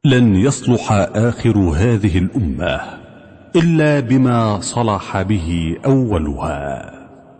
لن يصلح آخر هذه الأمة إلا بما صلح به أولها.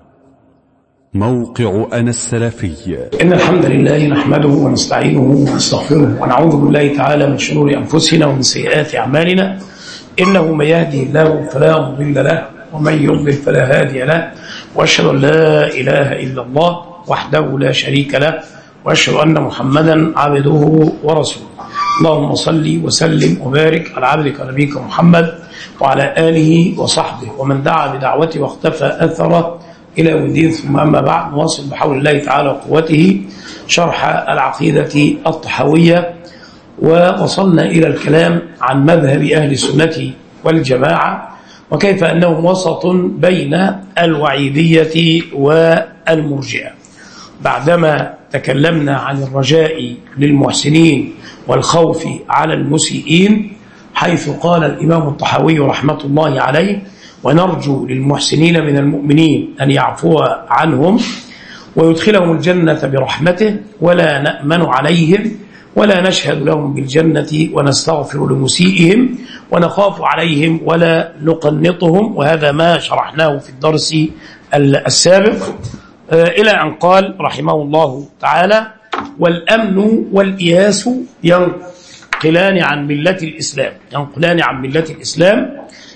موقع أنا السلفي. إن الحمد لله نحمده ونستعينه ونستغفره ونعوذ بالله تعالى من شرور أنفسنا ومن سيئات أعمالنا. إنه من يهدي الله فلا مضل له ومن يضلل فلا هادي له، وأشهد أن لا إله إلا الله وحده لا شريك له، وأشهد أن محمدا عبده ورسوله. اللهم صل وسلم وبارك على عبدك ونبيك محمد وعلى آله وصحبه ومن دعا بدعوته واختفى أثره إلى يوم الدين. ثم أما بعد، نواصل بحول الله تعالى وقوته شرح العقيدة الطحاوية، ووصلنا إلى الكلام عن مذهب أهل السنة والجماعة وكيف أنهم وسط بين الوعيدية والمرجئة. بعدما تكلمنا عن الرجاء للمحسنين والخوف على المسيئين، حيث قال الإمام الطحاوي رحمة الله عليه: ونرجو للمحسنين من المؤمنين أن يعفو عنهم ويدخلهم الجنة برحمته، ولا نأمن عليهم ولا نشهد لهم بالجنة ونستغفر لمسيئهم ونخاف عليهم ولا نقنطهم. وهذا ما شرحناه في الدرس السابق، إلى أن قال رحمه الله تعالى: والأمن والإياس ينقلان عن ملة الإسلام،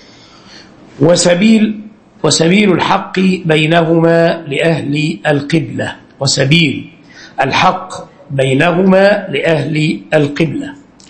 وسبيل الحق بينهما لأهل القبلة. وسبيل الحق بينهما لأهل القبلة.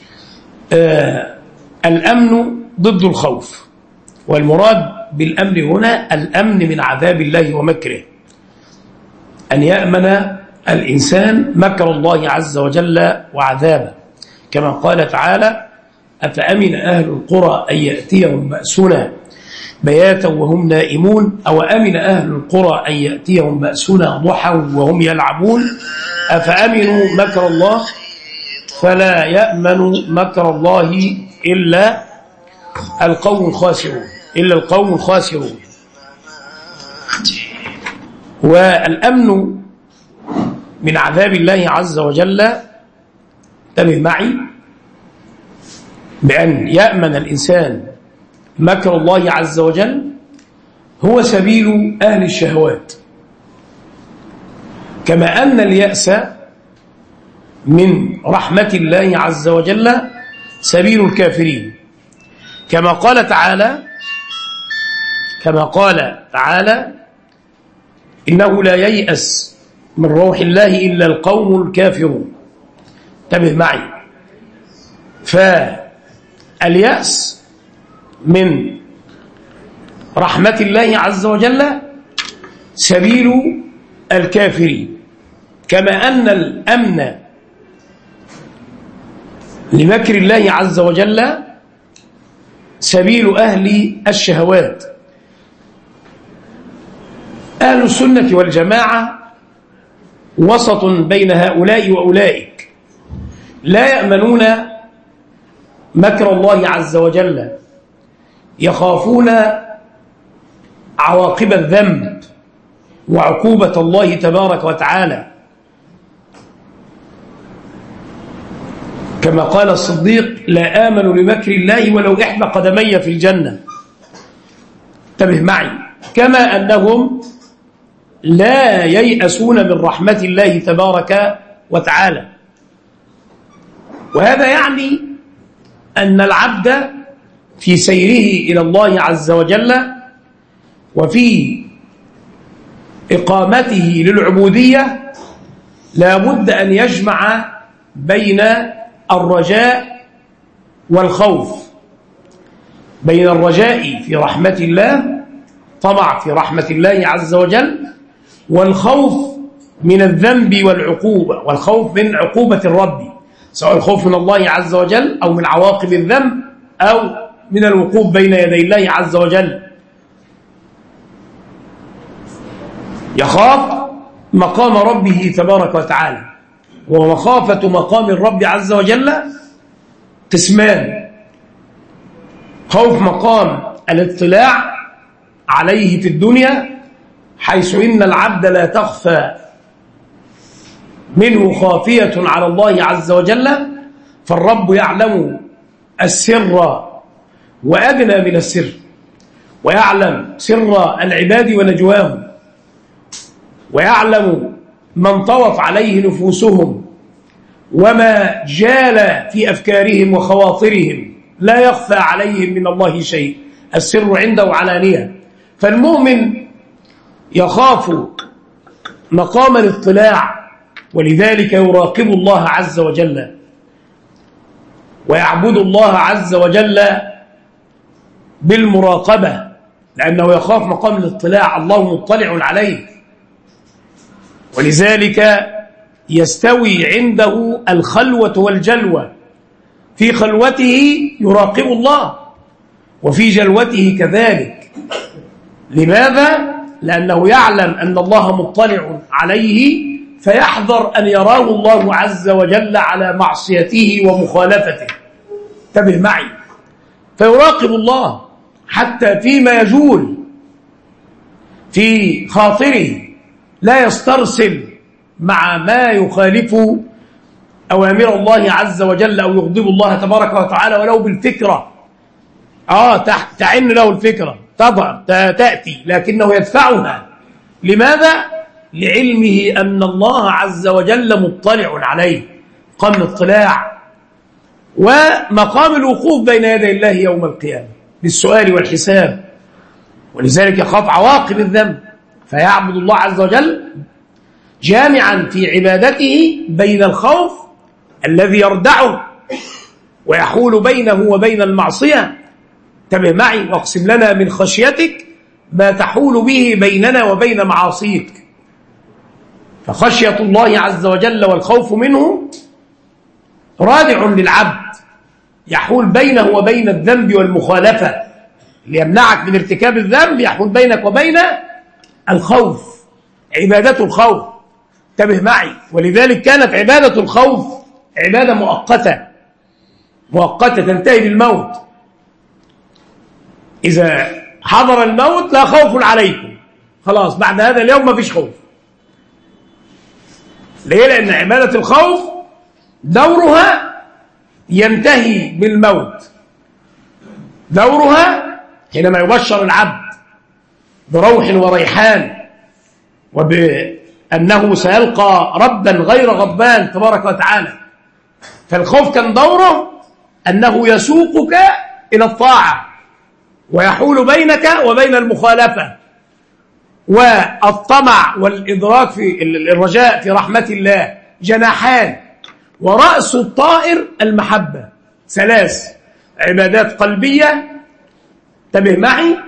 الأمن ضد الخوف، والمراد بالأمن هنا الأمن من عذاب الله ومكره، أن يأمن الإنسان مكر الله عز وجل وعذابه، كما قال تعالى: أفأمن أهل القرى أن يأتيهم بأسنا بياتا وهم نائمون، أو أمن أهل القرى أن يأتيهم بأسنا ضحى وهم يلعبون، أفأمنوا مكر الله فلا يأمن مكر الله إلا القوم الخاسرون. والأمن من عذاب الله عز وجل، انتبه معي، بأن يأمن الإنسان مكر الله عز وجل، هو سبيل أهل الشهوات، كما أن اليأس من رحمة الله عز وجل سبيل الكافرين، كما قال تعالى: إنه لا ييأس من روح الله إلا القوم الكافرون. انتبه معي، فاليأس من رحمة الله عز وجل سبيل الكافرين، كما أن الأمن لمكر الله عز وجل سبيل أهل الشهوات. أهل السنة والجماعة وسط بين هؤلاء وأولئك، لا يأمنون مكر الله عز وجل، يخافون عواقب الذنب وعقوبة الله تبارك وتعالى، كما قال الصديق: لا آمن لمكر الله ولو إحدى قدمي في الجنة. انتبه معي، كما أنهم لا ييأسون من رحمة الله تبارك وتعالى. وهذا يعني أن العبد في سيره إلى الله عز وجل وفي إقامته للعبودية لا بد أن يجمع بين الرجاء والخوف، بين الرجاء في رحمة الله، طمع في رحمة الله عز وجل، والخوف من الذنب والعقوبة، والخوف من عقوبة الرب، سواء الخوف من الله عز وجل أو من عواقب الذنب أو من الوقوف بين يدي الله عز وجل. يخاف مقام ربه تبارك وتعالى، ومخافة مقام الرب عز وجل قسمان: خوف مقام الاطلاع عليه في الدنيا، حيث إن العبد لا تخفى منه خافية على الله عز وجل، فالرب يعلم السر وأدنى من السر، ويعلم سر العباد ونجواهم، ويعلم من طوت عليه نفوسهم وما جال في أفكارهم وخواطرهم، لا يخفى عليهم من الله شيء، السر عنده علانية. فالمؤمن يخاف مقام الاطلاع، ولذلك يراقب الله عز وجل ويعبد الله عز وجل بالمراقبة، لأنه يخاف مقام الاطلاع، الله مطلع عليه. ولذلك يستوي عنده الخلوة والجلوة، في خلوته يراقب الله وفي جلوته كذلك. لماذا؟ لأنه يعلم أن الله مطلع عليه، فيحذر أن يراه الله عز وجل على معصيته ومخالفته. انتبه معي، فيراقب الله حتى فيما يجول في خاطره، لا يسترسل مع ما يخالف أوامر الله عز وجل أو يغضب الله تبارك وتعالى ولو بالفكرة. تعن له الفكرة تأتي، لكنه يدفعها. لماذا؟ لعلمه أن الله عز وجل مطلع عليه، مقام الاطلاع ومقام الوقوف بين يدي الله يوم القيامة للسؤال والحساب. ولذلك يخاف عواقب الذنب، فيعبد الله عز وجل جامعا في عبادته بين الخوف الذي يردعه ويحول بينه وبين المعصية. انتبه معي، واقسم لنا من خشيتك ما تحول به بيننا وبين معاصيك. فخشية الله عز وجل والخوف منه رادع للعبد، يحول بينه وبين الذنب والمخالفة، ليمنعك من ارتكاب الذنب يحول بينك وبين الخوف، عبادة الخوف. انتبه معي، ولذلك كانت عبادة الخوف عبادة مؤقتة تنتهي بالموت. إذا حضر الموت لا خوف عليكم، خلاص بعد هذا اليوم ما فيش خوف. ليه؟ لأن عبادة الخوف دورها ينتهي بالموت. دورها حينما يبشر العبد بروح وريحان وبأنه سيلقى ربا غير غضبان تبارك وتعالى. فالخوف كان دوره أنه يسوقك إلى الطاعة ويحول بينك وبين المخالفة. والطمع والإدراك في الرجاء في رحمة الله جناحان، ورأس الطائر المحبة. 3 عبادات قلبية، انتبه معي،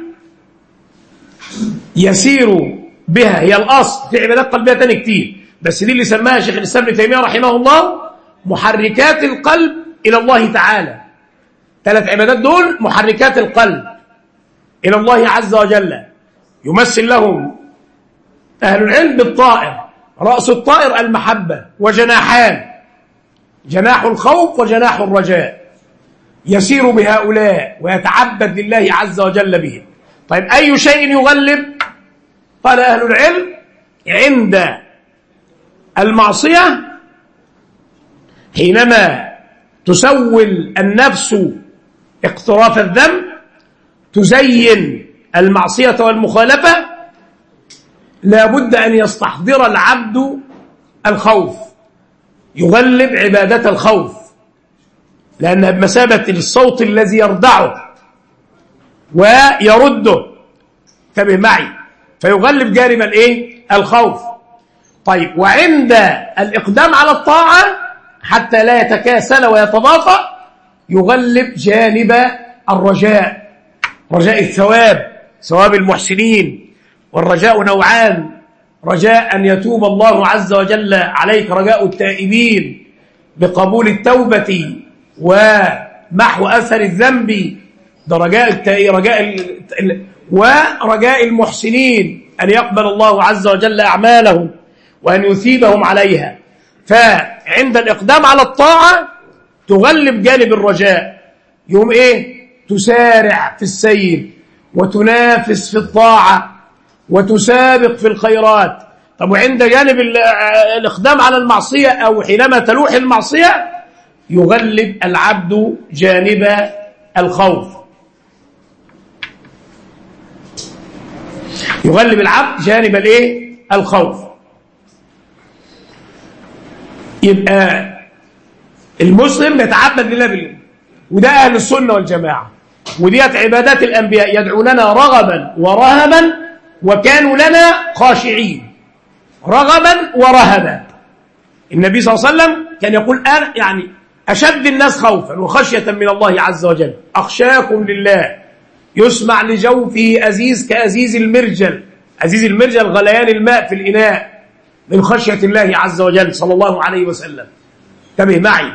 يسير بها، هي الأصل. في عبادات قلبية تاني كتير، بس دي اللي سماها شيخ الإسلام ابن تيمية رحمه الله محركات القلب إلى الله تعالى. 3 عبادات دول محركات القلب إلى الله عز وجل، يمثل لهم أهل العلم بالطائر. رأس الطائر المحبة، وجناحان، جناح الخوف وجناح الرجاء، يسير بهؤلاء ويتعبد لله عز وجل بهم. طيب أي شيء يغلب؟ قال أهل العلم عند المعصية حينما تسول النفس اقتراف الذنب، تزين المعصية والمخالفة، لا بد أن يستحضر العبد الخوف، يغلب عبادة الخوف، لأنها بمثابة الصوت الذي يردعه ويرده. انتبه معي، فيغلب جانب الخوف. طيب، وعند الإقدام على الطاعة حتى لا يتكاسل ويتباطأ يغلب جانب الرجاء، رجاء الثواب، ثواب المحسنين. والرجاء نوعان: رجاء أن يتوب الله عز وجل عليك، رجاء التائبين بقبول التوبة ومحو أثر الذنب، ده ورجاء المحسنين أن يقبل الله عز وجل أعمالهم وأن يثيبهم عليها. فعند الإقدام على الطاعة تغلب جانب الرجاء، يوم تسارع في السير وتنافس في الطاعة وتسابق في الخيرات. طب وعند جانب الإقدام على المعصية أو حينما تلوح المعصية يغلب العبد جانب الخوف. يغلب العبد جانب الايه؟ الخوف. يبقى المسلم يتعبد لله بالله، وده اهل السنه والجماعه، وديت عبادات الانبياء، يدعوننا رغبا ورهبا وكانوا لنا خاشعين. رغبا ورهبا. النبي صلى الله عليه وسلم كان يقول أنا يعني أشد الناس خوفا وخشية من الله عز وجل أخشاكم لله، يسمع لجوفه أزيز كأزيز المرجل. أزيز المرجل غليان الماء في الإناء من خشية الله عز وجل صلى الله عليه وسلم. انتبه معي.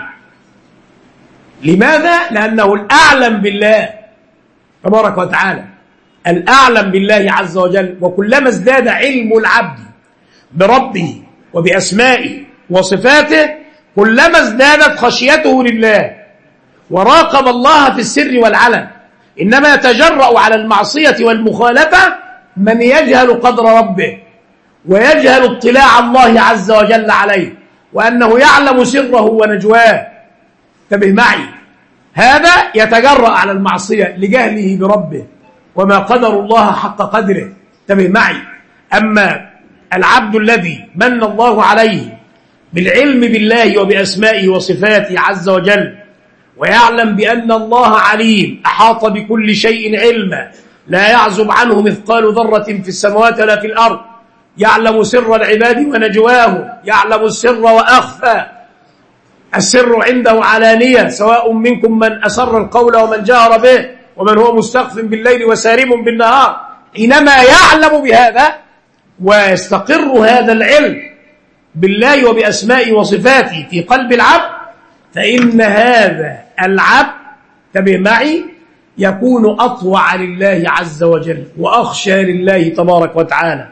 لماذا؟ لأنه الأعلم بالله تبارك وتعالى، الأعلم بالله عز وجل. وكلما ازداد علم العبد بربه وبأسمائه وصفاته كلما ازدادت خشيته لله، وراقب الله في السر والعلن. إنما يتجرأ على المعصية والمخالفة من يجهل قدر ربه ويجهل اطلاع الله عز وجل عليه، وأنه يعلم سره ونجواه. انتبه معي. هذا يتجرأ على المعصية لجهله بربه وما قدر الله حق قدره. انتبه معي. أما العبد الذي من الله عليه بالعلم بالله وبأسمائه وصفاته عز وجل، ويعلم بأن الله عليم أحاط بكل شيء علما، لا يعزب عنه مثقال ذرة في السماوات ولا في الأرض، يعلم سر العباد ونجواهم، يعلم السر وأخفى، السر عنده علانية، سواء منكم من أسر القول ومن جهر به ومن هو مستخف بالليل وسارب بالنهار. حينما يعلم بهذا ويستقر هذا العلم بالله وبأسمائه وصفاته في قلب العبد، فإن هذا العبد تبع معي يكون أطوع لله عز وجل وأخشى لله تبارك وتعالى.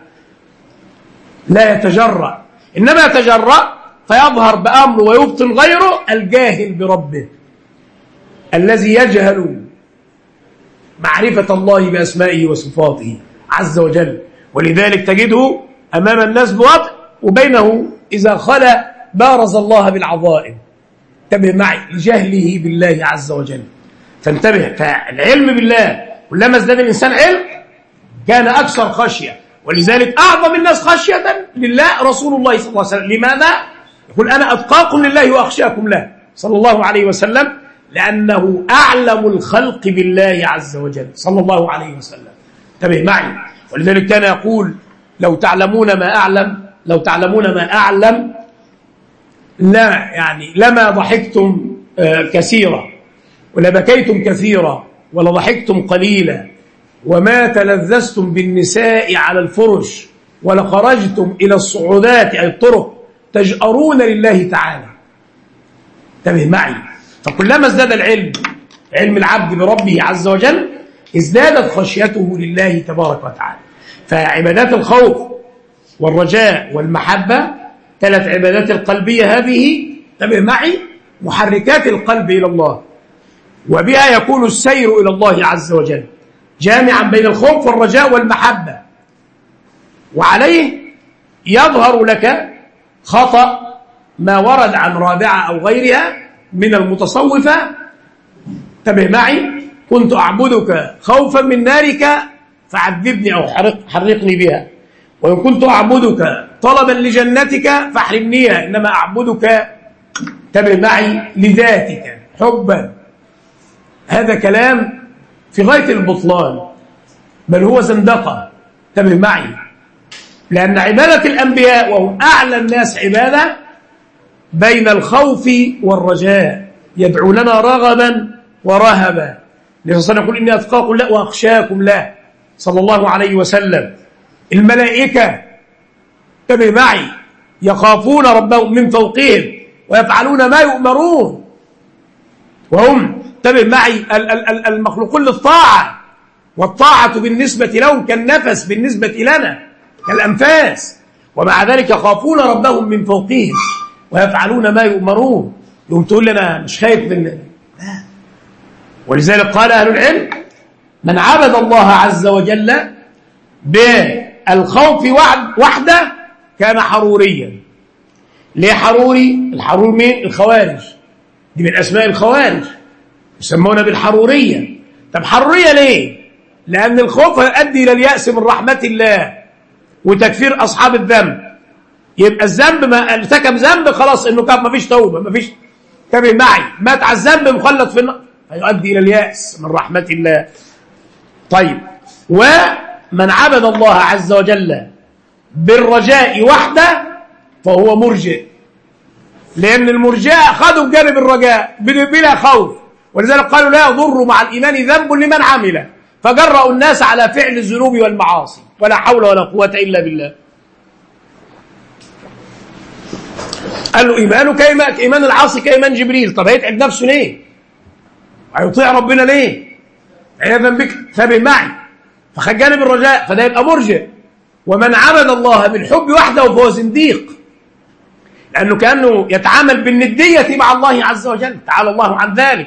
لا يتجرأ، إنما يتجرأ فيظهر بأمره ويبطل غيره الجاهل بربه الذي يجهل معرفة الله بأسمائه وصفاته عز وجل. ولذلك تجده أمام الناس بوضع، وبينه إذا خلا بارز الله بالعظائم. انتبه معي لجهله بالله عز وجل. فانتبه. فالعلم بالله كلما ازداد الإنسان علم كان أكثر خشية. ولذلك أعظم الناس خشية لله رسول الله صلى الله عليه وسلم. لماذا؟ يقول أنا أتقاكم لله وأخشاكم له صلى الله عليه وسلم، لأنه أعلم الخلق بالله عز وجل صلى الله عليه وسلم. انتبه معي. ولذلك كان يقول لو تعلمون ما أعلم لا يعني لما ضحكتم كثيرا ولا بكيتم كثيرا ولا ضحكتم قليلا وما تلذذتم بالنساء على الفرش ولا خرجتم إلى الصعودات أي الطرق تجأرون لله تعالى. انتبه معي. فكلما ازداد العلم، علم العبد بربه عز وجل، ازدادت خشيته لله تبارك وتعالى. فعبادات الخوف والرجاء والمحبة 3 عبادات القلبية هذه انتبه معي محركات القلب إلى الله، وبها يكون السير إلى الله عز وجل جامعا بين الخوف والرجاء والمحبة. وعليه يظهر لك خطأ ما ورد عن رابعة أو غيرها من المتصوفة. انتبه معي. كنت أعبدك خوفا من نارك فعذبني أو حرقني بها، وإن كنت أعبدك طلبا لجنتك فاحرمنيها، إنما أعبدك انتبه معي لذاتك حبا. هذا كلام في غاية البطلان، بل هو زندقة. انتبه معي. لأن عبادة الأنبياء وهم أعلى الناس عبادة بين الخوف والرجاء، يدعوننا رغبا ورهبا. النبي صلى الله عليه وسلم يقول إني أتقاكم له وأخشاكم له صلى الله عليه وسلم. الملائكة انتبه معي يخافون ربهم من فوقهم ويفعلون ما يؤمرون، وهم انتبه معي المخلوقون للطاعة، والطاعة بالنسبة لهم كالنفس بالنسبة لنا كالأنفاس، ومع ذلك يخافون ربهم من فوقهم ويفعلون ما يؤمرون. يوم تقول لنا مش خايف من لا. ولذلك قال أهل العلم من عبد الله عز وجل بالخوف وحده كان حروريا. ليه حروري؟ الحرور مين؟ الخوارج. دي من أسماء الخوارج، يسمون بالحرورية. طب حرورية ليه؟ لأن الخوف يؤدي إلى اليأس من رحمة الله وتكفير أصحاب الذنب. يبقى الذنب ما ارتكب ذنب خلاص إنه كان مفيش توبة، مفيش، انتبه معي، مات على الذنب مخلد في النار، فيؤدي إلى اليأس من رحمة الله. طيب، ومن عبد الله عز وجل بالرجاء وحده فهو مرجئ، لأن المرجئة خذوا بجانب الرجاء بلا خوف، ولذلك قالوا لا يضر مع الإيمان ذنب لمن عمل، فجرأوا الناس على فعل الذنوب والمعاصي، ولا حول ولا قوة إلا بالله. قال له إيمانه كإيمان العاصي كإيمان جبريل. طب هيتعب نفسه ليه؟ هيطيع ربنا ليه؟ عياذا بك، انتبه معي. فخد جانب الرجاء، فده يبقى مرجئ. ومن عبد الله بالحب وحده فهو زنديق، لأنه كأنه يتعامل بالندية مع الله عز وجل، تعالى الله عن ذلك.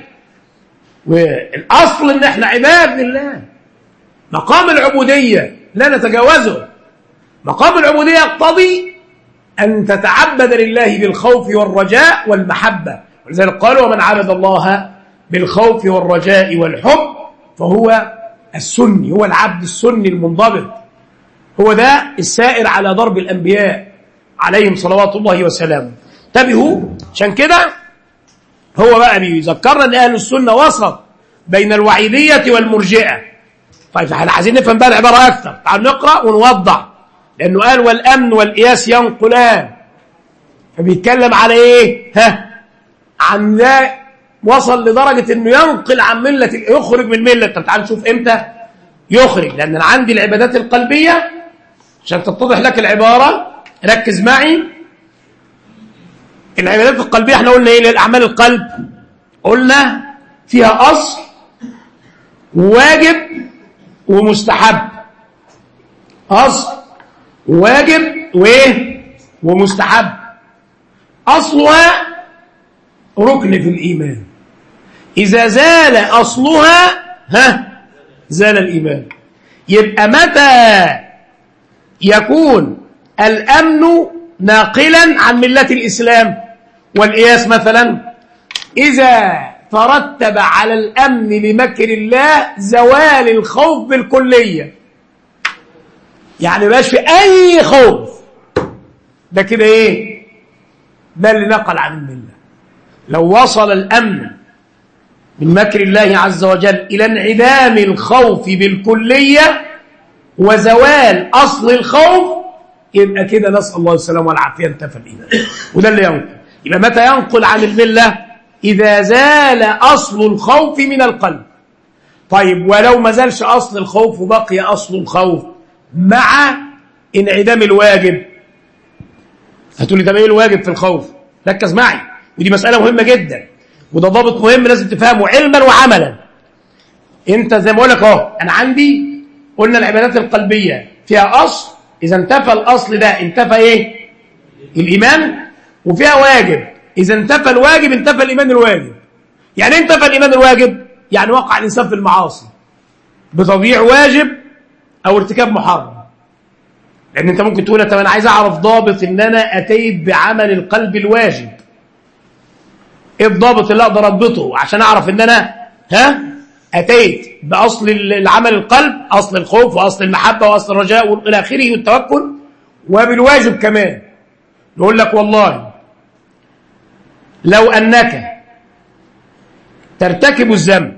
والأصل إن احنا عباد لله، مقام العبودية لا نتجاوزه. مقام العبودية يقتضي أن تتعبد لله بالخوف والرجاء والمحبة، ولذلك قالوا ومن عبد الله بالخوف والرجاء والحب فهو السني، هو العبد السني المنضبط، هو ده السائر على ضرب الأنبياء عليهم صلوات الله وسلامه. انتبهوا، عشان كده هو بقى بيذكرنا ان اهل السنه وسط بين الوعيديه والمرجئه. طيب احنا عايزين نفهم بقى العباره اكثر، تعالوا نقرا ونوضح، لانه قال والامن والقياس ينقلان، فبيتكلم على ايه؟ عن ذا وصل لدرجه انه ينقل عن مله، يخرج من مله. طب تعالوا نشوف امتى يخرج، لان انا عندي العبادات القلبيه عشان تتضح لك العباره، ركز معي. العبادات القلبيه احنا قلنا ايه؟ للاعمال القلب قلنا فيها اصل واجب ومستحب، اصل واجب ومستحب. اصلها ركن في الايمان، اذا زال اصلها زال الايمان. يبقى متى يكون الامن ناقلا عن مله الاسلام والقياس؟ مثلا اذا ترتب على الامن لمكر الله زوال الخوف بالكليه، يعني مبقاش في اي خوف، ده كده ايه؟ ده اللي نقل عن المله. لو وصل الامن من مكر الله عز وجل الى انعدام الخوف بالكليه وزوال اصل الخوف، يبقى كده نسال الله السلامه والعافيه، انتفى الايمان. وده اللي ينقل. يبقى متى ينقل عن المله؟ اذا زال اصل الخوف من القلب. طيب ولو ما زالش اصل الخوف وبقي اصل الخوف مع انعدام الواجب، هتقول لي طب ايه الواجب في الخوف؟ ركز معي، ودي مساله مهمه جدا، وده ضابط مهم لازم تفهمه علما وعملا. انت زي ما بقول لك اهو، انا عندي قلنا العبادات القلبيه فيها اصل، اذا انتفى الاصل ده انتفى ايه؟ الايمان. وفيها واجب، اذا انتفى الواجب انتفى الايمان الواجب. يعني انتفى الايمان الواجب، يعني وقع الانسان في المعاصي بتضييع واجب او ارتكاب محرم. لان انت ممكن تقول طب انا عايز اعرف ضابط ان انا اتيت بعمل القلب الواجب، ايه الضابط اللي اقدر اضبطه عشان اعرف ان انا اتيت باصل العمل القلب، اصل الخوف واصل المحبه واصل الرجاء والى اخره والتوكل، وبالواجب كمان. نقول لك والله لو انك ترتكب الذنب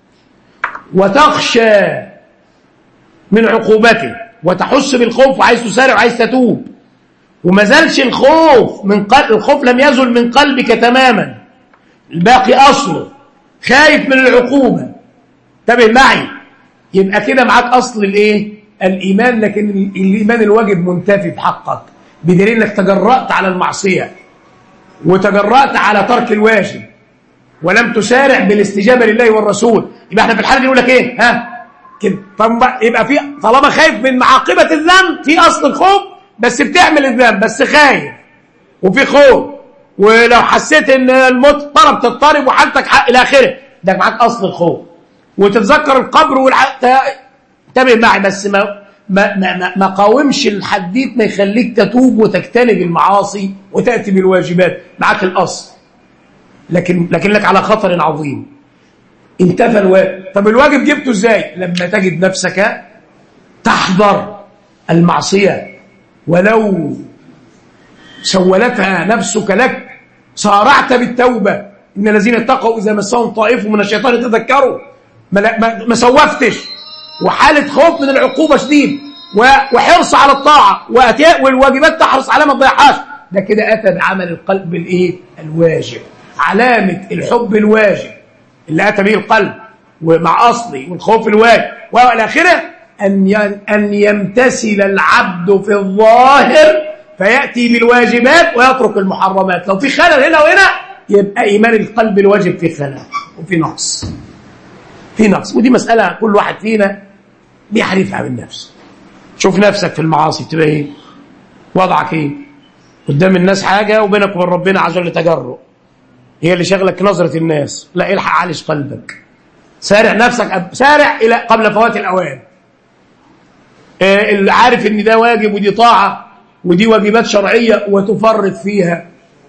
وتخشى من عقوبته وتحس بالخوف وعايز تسارع وعايز تتوب، وما زالش الخوف من قلب، الخوف لم يزل من قلبك تماما، الباقي اصله خايف من العقوبه، انتبه معي، يبقى كده معاك اصل الايه؟ الايمان، لكن الايمان الواجب منتفي بحقك، بدليل انك تجرأت على المعصيه وتجرأت على ترك الواجب ولم تسارع بالاستجابه لله والرسول. يبقى احنا في الحاله دي نقول لك ايه؟ كده. طب يبقى في طالما خايف من معاقبه الذنب، في اصل الخوف بس بتعمل الذنب بس خايف وفي خوف، ولو حسيت ان الموت طرب تضطرب وحالتك حق الى اخره، ده معاك اصل الخوف. وتتذكر القبر انتبه معي، بس ما قاومش الحديث ما يخليك تتوب وتجتنب المعاصي وتاتي بالواجبات، معاك الاصل. لكنك على خطر عظيم. انتفى الواجب. طب الواجب جبته ازاي؟ لما تجد نفسك تحضر المعصية ولو سولتها نفسك لك، صارعت بالتوبة. إن الذين اتقوا إذا مسهم طائف من الشيطان يتذكروا، ما سوفتش، وحالة خوف من العقوبة شديد، وحرص على الطاعة، والواجبات تحرص على ما تضيعهاش. ده كده أتى بعمل القلب الواجب، علامة الحب الواجب اللي أتى به القلب ومع أصلي، والخوف الواجب وإلى آخره. أن يمتثل العبد في الظاهر فيأتي بالواجبات ويترك المحرمات. لو في خلل هنا وهنا يبقى إيمان القلب الواجب في خلل وفي نقص، ودي مسألة كل واحد فينا بيحرفها من نفسه. شوف نفسك في المعاصي بتبقى ايه، وضعك ايه قدام الناس، حاجة وبينك وبين ربنا عز وجل تجرؤ هي اللي شغلك نظرة الناس. لا، الحق عالج قلبك، سارع نفسك، سارع إلى قبل فوات الأوان. اللي عارف ان ده واجب ودي طاعة ودي واجبات شرعية وتفرط فيها،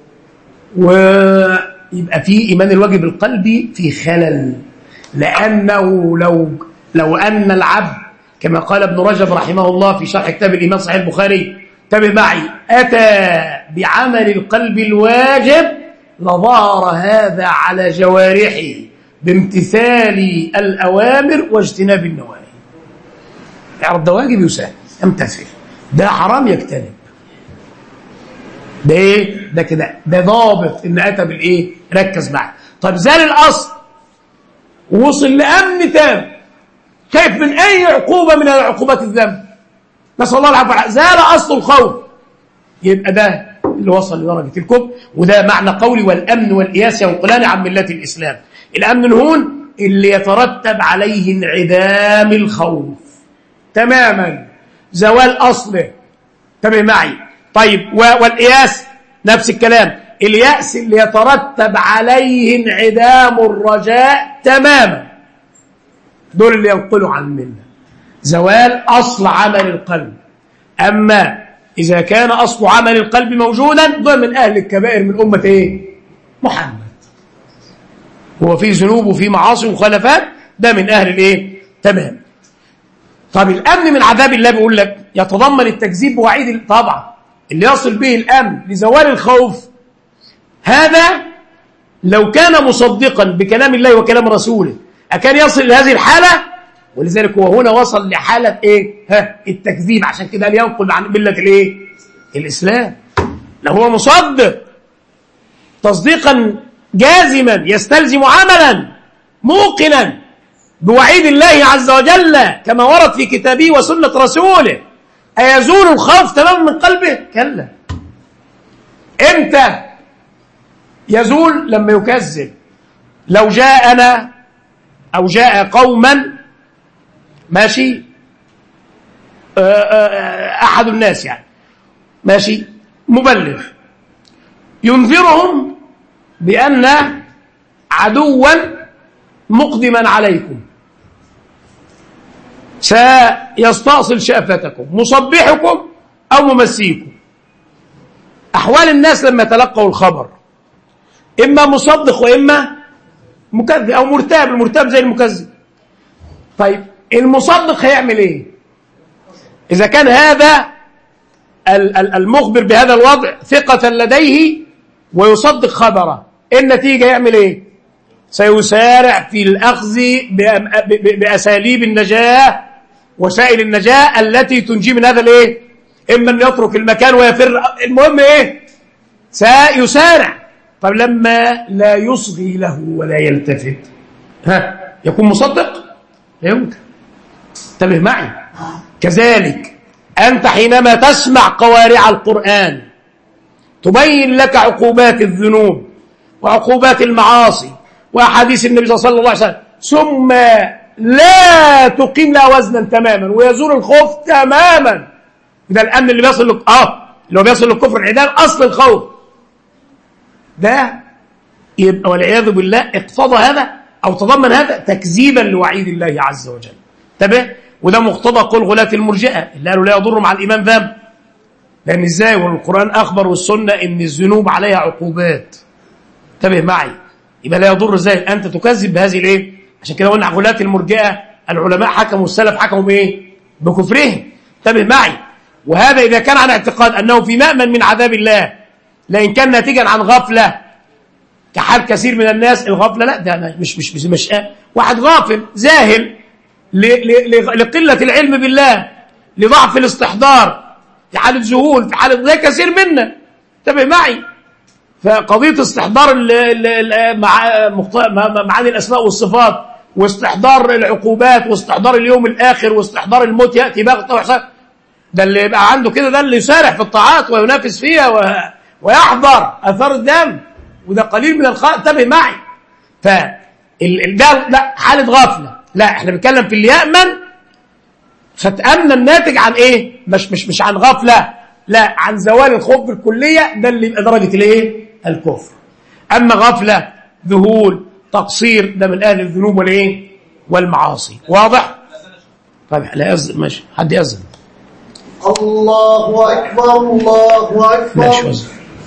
ويبقى في إيمان الواجب القلبي في خلل. لأنه لو أن العبد كما قال ابن رجب رحمه الله في شرح كتاب الإيمان صحيح البخاري، انتبه معي، أتى بعمل القلب الواجب لظهر هذا على جوارحه بامتثال الأوامر واجتناب النواهي. يعرف ده واجب يسهل يمتثل، ده حرام يجتنب. ده ايه؟ ده كده، ده ضابط ان اتى بالايه؟ ركز معي. طب زال الاصل ووصل لامن تام، خايف من اي عقوبه من عقوبات الذنب، نسال الله العافيه، زال اصل الخوف، يبقى ده اللي وصل لدرجه الكفر. وده معنى قولي والامن والإياس ينقلان عن مله الاسلام. الامن هون اللي يترتب عليه انعدام الخوف تماما، زوال اصله، انتبه معي. طيب والإياس نفس الكلام، اليأس اللي يترتب عليه انعدام الرجاء تماما، دول اللي ينقلوا عن المله، زوال أصل عمل القلب. أما إذا كان أصل عمل القلب موجودا، ده من أهل الكبائر من أمة إيه؟ محمد. هو في ذنوب وفي معاصي ومخالفات، ده من أهل الإيه؟ تمام. طب الأمن من عذاب الله بيقول لك يتضمن التكذيب بوعيد طبعا اللي يصل به الأمن لزوال الخوف. هذا لو كان مصدقا بكلام الله وكلام رسوله أكان يصل لهذه الحالة، ولذلك هو هنا وصل لحالة إيه؟ التكذيب. عشان كده ينقل عن ملة الإيه؟ الإسلام. لو هو مصدق تصديقا جازما يستلزم عملا موقنا بوعيد الله عز وجل كما ورد في كتابه وسنة رسوله، أيزول الخوف تماما من قلبه؟ كلا. امتى يزول؟ لما يكذب. لو جاءنا أو جاء قوما ماشي، أحد الناس يعني ماشي مبلغ ينذرهم بأن عدوا مقدما عليكم سيستأصل شأفتكم مصبحكم أو ممسيكم. أحوال الناس لما تلقوا الخبر إما مصدق وإما مكذب أو مرتاب. المرتاب زي المكذب. طيب المصدق هيعمل إيه؟ إذا كان هذا المخبر بهذا الوضع ثقة لديه ويصدق خبره، النتيجة يعمل إيه؟ سيسارع في الأخذ بأساليب النجاة وسائل النجاة التي تنجي من هذا الإيه؟ إما أن يترك المكان ويفر، المهم إيه؟ سيسارع. طب لما لا يصغي له ولا يلتفت يكون مصدق؟ لا يمكن. انتبه معي. كذلك أنت حينما تسمع قوارع القرآن تبين لك عقوبات الذنوب وعقوبات المعاصي وأحاديث النبي صلى الله عليه وسلم، ثم لا تقيم لها وزنا تماما ويزول الخوف تماما، ده الأمن اللي بيصل لك اللي هو بيصل للكفر العدال أصل الخوف ده، يبقى والعياذ بالله اقتضى هذا أو تضمن هذا تكذيبا لوعيد الله عز وجل. انتبه. وده مقتضى قول غلاة المرجئة اللي قالوا لا يضر مع الإيمان ذنب، لأن إزاي والقرآن أخبر والسنة إن الذنوب عليها عقوبات. انتبه معي. يبقى لا يضر ذلك أنت تكذب بهذه الإيه؟ عشان كده قلنا غلاة المرجئة العلماء حكموا السلف حكموا بإيه؟ بكفرهم. انتبه معي. وهذا إذا كان عن اعتقاد أنه في مأمن من عذاب الله، لأن كان ناتجا عن غفلة كحال كثير من الناس. الغفلة لا، ده مش واحد غافل زاهل لقلة العلم بالله، لضعف الاستحضار، في حالة ذهول، في حالة زي كثير منا. انتبه معي. فقضية استحضار معاني الأسماء والصفات، واستحضار العقوبات، واستحضار اليوم الآخر، واستحضار الموت يأتي بغتة وحساب، ده اللي يبقى عنده كده، ده اللي يسارع في الطاعات وينافس فيها ويحضر أثار الدم، وده قليل من الخلق. انتبه معي. ده حالة غفلة. لا، احنا بنتكلم في اللي يأمن، فتأمن الناتج عن ايه؟ مش عن غفلة، لا، عن زوال الخوف بالكلية، ده اللي يبقى درجة الايه؟ الكفر. اما غفلة، ذهول، تقصير، ده من اهل الذنوب والايه؟ والمعاصي. واضح؟ طيب لا يأذن، ماشي، حد يأذن. الله أكبر الله أكبر. ماشي وزن.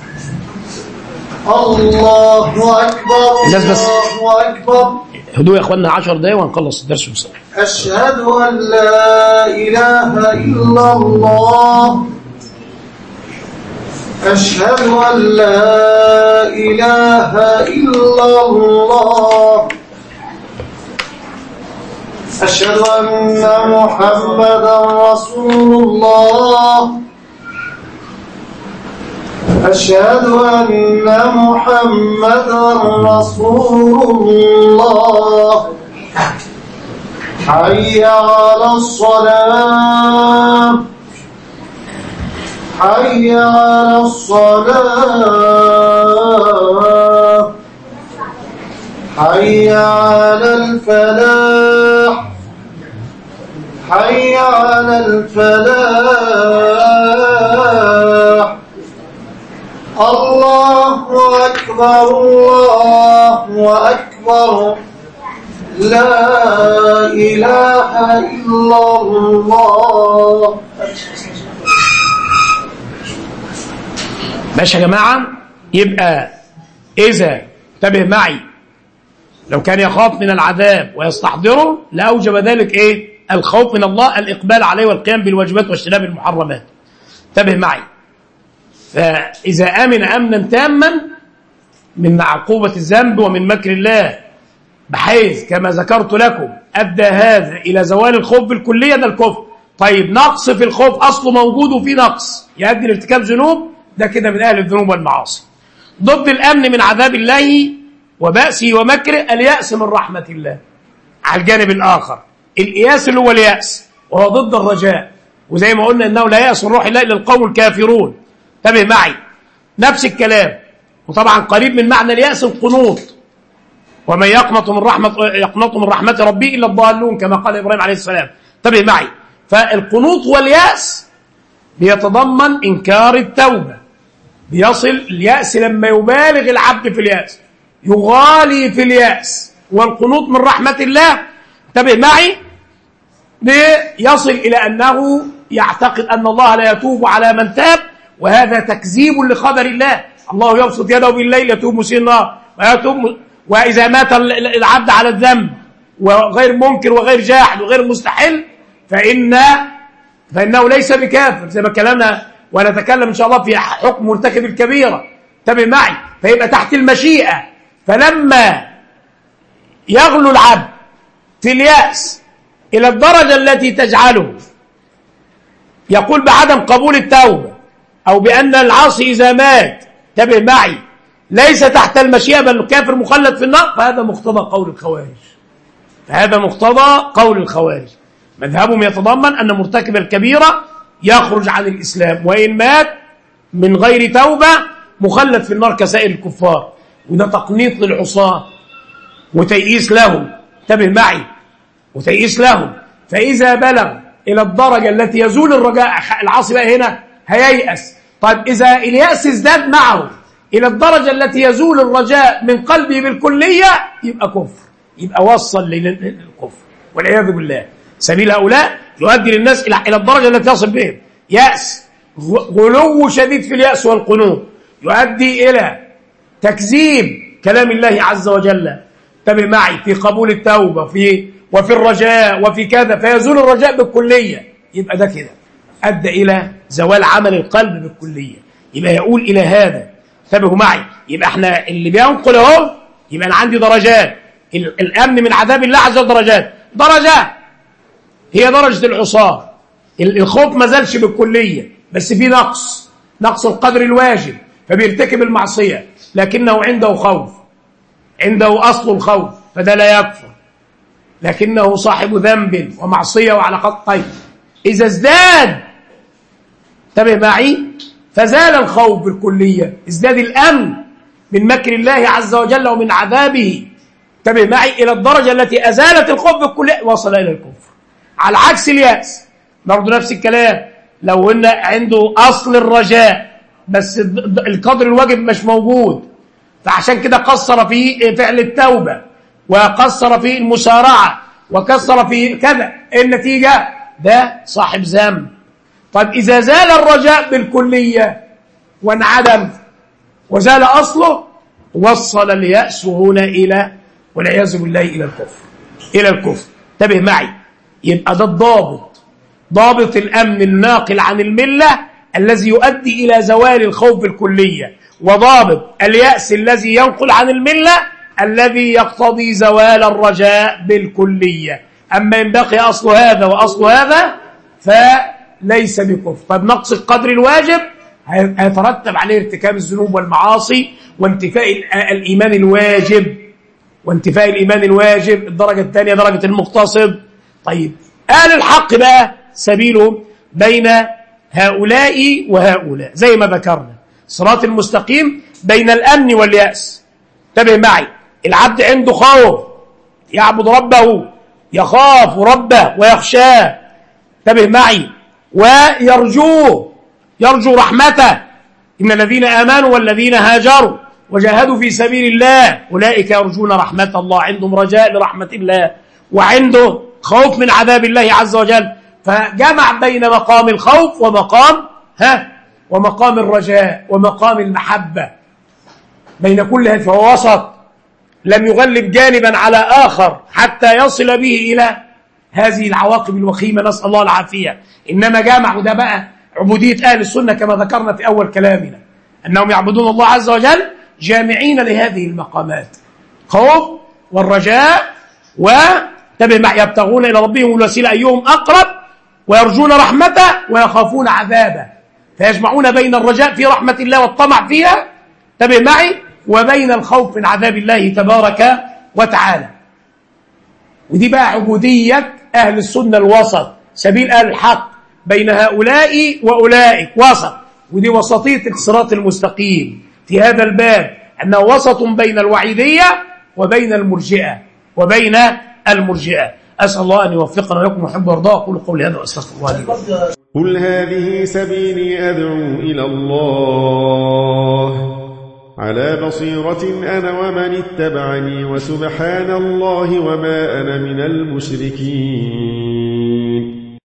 الله أكبر الناس بس الله أكبر. هدوء يا اخوانا، 10 دقايق وهنخلص الدرس بسرعة. أشهد أن لا إله إلا الله. أشهد أن لا إله إلا الله. أشهد أن محمدا رسول الله. أشهد أن محمدا رسول الله. حي على الصلاة. حي على الصلاة. حي على الفلاح. حي على الفلاح. الله أكبر الله أكبر. لا إله إلا الله. ماشي يا جماعة. يبقى إذا انتبه معي، لو كان يخاف من العذاب ويستحضره لأوجب ذلك إيه؟ الخوف من الله، الإقبال عليه والقيام بالواجبات واجتناب المحرمات. انتبه معي. فإذا أمن أمنا تاما من عقوبة الذنب ومن مكر الله، بحيث كما ذكرت لكم أدى هذا إلى زوال الخوف بالكلية، ده الكفر. طيب نقص في الخوف أصله موجود وفي نقص يؤدي لارتكاب ذنوب، ده كده من أهل الذنوب والمعاصي. ضد الأمن من عذاب الله وبأسه ومكره اليأس من رحمة الله. على الجانب الآخر الإياس اللي هو اليأس، وهو ضد الرجاء، وزي ما قلنا إنه لا يأس من روح الله إلا القوم الكافرون. انتبه معي. نفس الكلام، وطبعا قريب من معنى اليأس القنوط، ومن يقنط من رحمة ربي إلا الضالون، كما قال إبراهيم عليه السلام. انتبه معي. فالقنوط واليأس بيتضمن إنكار التوبة. بيصل اليأس لما يبالغ العبد في اليأس، يغالي في اليأس والقنوط من رحمة الله. انتبه معي. بيصل إلى أنه يعتقد أن الله لا يتوب على من تاب، وهذا تكذيب لخبر الله. الله يبسط يده بالليل يتوب مسيء النهار ويتوب، وإذا مات العبد على الذنب وغير منكر وغير جاحد وغير مستحل فإنه ليس بكافر، زي ما كلامنا ونتكلم إن شاء الله في حكم مرتكب الكبيرة. انتبه معي. فيبقى تحت المشيئة. فلما يغلو العبد في اليأس إلى الدرجة التي تجعله يقول بعدم قبول التوبة، أو بأن العاصي إذا مات، انتبه معي، ليس تحت المشيئة بل كافر مخلد في النار، فهذا مقتضى قول الخوارج. فهذا مقتضى قول الخوارج. مذهبهم يتضمن أن مرتكب الكبيرة يخرج عن الإسلام، وإن مات من غير توبة مخلد في النار كسائر الكفار. وده تقنيط للعصاة وتيئيس لهم. انتبه معي. وتيئيس لهم. فإذا بلغ إلى الدرجة التي يزول الرجاء، العاصي بقى هنا هييأس. طيب إذا اليأس ازداد معه إلى الدرجة التي يزول الرجاء من قلبه بالكلية، يبقى كفر، يبقى وصل للكفر والعياذ بالله. سبيل هؤلاء يؤدي للناس إلى الدرجة التي يصل بهم يأس، غلو شديد في اليأس والقنوط، يؤدي إلى تكذيب كلام الله عز وجل، انتبه معي، في قبول التوبة وفي الرجاء وفي كذا، فيزول الرجاء بالكلية، يبقى ده كده أدى إلى زوال عمل القلب بالكلية. يبقى يقول إلى هذا، انتبهوا معي، يبقى احنا اللي بينقل اهو، يبقى أنا عندي درجات. الأمن من عذاب الله عز وجل درجات هي درجة العصاة. الخوف ما زالش بالكلية، بس في نقص القدر الواجب، فبيرتكب المعصية لكنه عنده خوف، عنده أصل الخوف، فده لا يكفر، لكنه صاحب ذنب ومعصية وعلى قد. طيب إذا ازداد، انتبه معي، فزال الخوف بالكلية، ازداد الأمن من مكر الله عز وجل ومن عذابه، انتبه معي، إلى الدرجة التي أزالت الخوف بالكلية، وصل إلى الكفر. على عكس اليأس برضه نفس الكلام، لو إن عنده أصل الرجاء بس القدر الواجب مش موجود، فعشان كده قصر في فعل التوبة وقصر في المسارعة وقصر في كذا، النتيجة ده صاحب ذنب. طيب إذا زال الرجاء بالكلية وانعدم وزال أصله، وصل اليأس هنا إلى، والعياذ بالله، إلى الكفر. انتبه معي، يبقى ده ضابط الأمن الناقل عن الملة الذي يؤدي إلى زوال الخوف بالكلية، وضابط اليأس الذي ينقل عن الملة الذي يقتضي زوال الرجاء بالكلية. أما ينبقي أصل هذا وأصل هذا فليس بكفر. طيب نقص القدر الواجب هيترتب عليه ارتكاب الذنوب والمعاصي وانتفاء الإيمان الواجب، الدرجة الثانية درجة المقتصد. طيب أهل الحق بقى سبيلهم بين هؤلاء وهؤلاء، زي ما ذكرنا صراط المستقيم بين الأمن واليأس. انتبه معي، العبد عنده خوف، يعبد ربه، يخاف ربه ويخشاه، انتبه معي، يرجو رحمته. إن الذين آمنوا والذين هاجروا وجاهدوا في سبيل الله أولئك يرجون رحمة الله، عندهم رجاء لرحمة الله وعنده خوف من عذاب الله عز وجل، فجمع بين مقام الخوف ومقام الرجاء ومقام المحبة، بين كل هذا فهو وسط، لم يغلب جانبا على آخر حتى يصل به إلى هذه العواقب الوخيمة، نسأل الله العافية. إنما جامع، وده بقى عبودية أهل السنة كما ذكرنا في أول كلامنا، أنهم يعبدون الله عز وجل جامعين لهذه المقامات، خوف والرجاء، وتبع ما يبتغون إلى ربهم الوسيلة أيهم أقرب، ويرجون رحمته ويخافون عذابه، فيجمعون بين الرجاء في رحمة الله والطمع فيها، تبع معي، وبين الخوف من عذاب الله تبارك وتعالى. ودي بقى عبودية أهل السنة الوسط، سبيل أهل الحق بين هؤلاء وأولئك وسط، ودي وسطية الصراط المستقيم في هذا الباب، أنه وسط بين الوعيدية وبين المرجئة. أسأل الله أن يوفقنا لكم وحب وارضاه. أقول قولي هذا وأستغفر الله لي. قل هذه سبيلي أدعو إلى الله على بصيرة أنا ومن اتبعني، وسبحان الله وما أنا من المشركين.